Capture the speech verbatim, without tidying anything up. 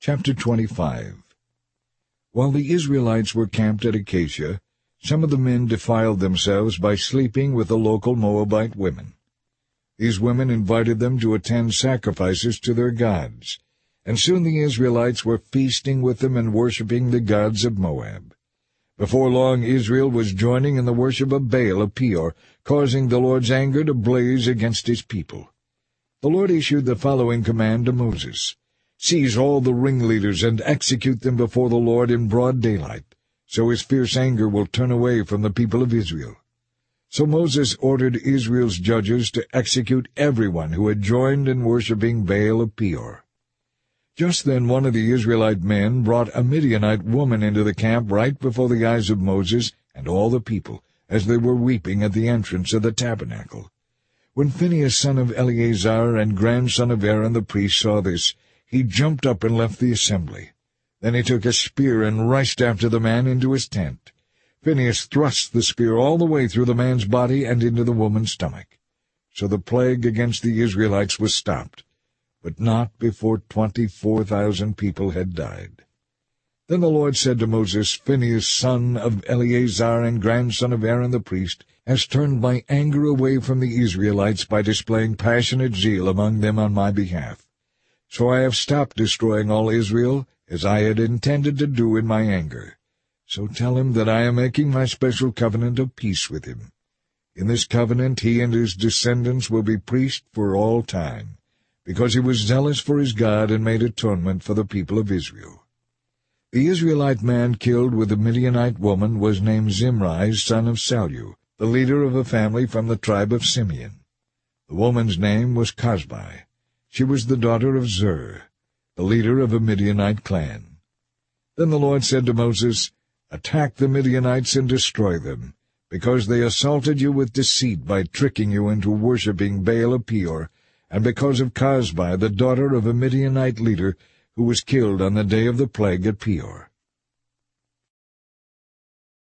Chapter twenty-five. While the Israelites were camped at Acacia, some of the men defiled themselves by sleeping with the local Moabite women. These women invited them to attend sacrifices to their gods, and soon the Israelites were feasting with them and worshipping the gods of Moab. Before long Israel was joining in the worship of Baal of Peor, causing the Lord's anger to blaze against his people. The Lord issued the following command to Moses: "Seize all the ringleaders and execute them before the Lord in broad daylight, so his fierce anger will turn away from the people of Israel." So Moses ordered Israel's judges to execute everyone who had joined in worshipping Baal of Peor. Just then one of the Israelite men brought a Midianite woman into the camp right before the eyes of Moses and all the people, as they were weeping at the entrance of the tabernacle. When Phinehas son of Eleazar and grandson of Aaron the priest saw this, he jumped up and left the assembly. Then he took a spear and rushed after the man into his tent. Phinehas thrust the spear all the way through the man's body and into the woman's stomach. So the plague against the Israelites was stopped, but not before twenty-four thousand people had died. Then the Lord said to Moses, "Phinehas son of Eleazar and grandson of Aaron the priest has turned my anger away from the Israelites by displaying passionate zeal among them on my behalf. So I have stopped destroying all Israel, as I had intended to do in my anger. So tell him that I am making my special covenant of peace with him. In this covenant he and his descendants will be priests for all time, because he was zealous for his God and made atonement for the people of Israel." The Israelite man killed with the Midianite woman was named Zimri, son of Salu, the leader of a family from the tribe of Simeon. The woman's name was Cosbi. She was the daughter of Zur, the leader of a Midianite clan. Then the Lord said to Moses, "Attack the Midianites and destroy them, because they assaulted you with deceit by tricking you into worshipping Baal of Peor, and because of Cosbi, the daughter of a Midianite leader, who was killed on the day of the plague at Peor."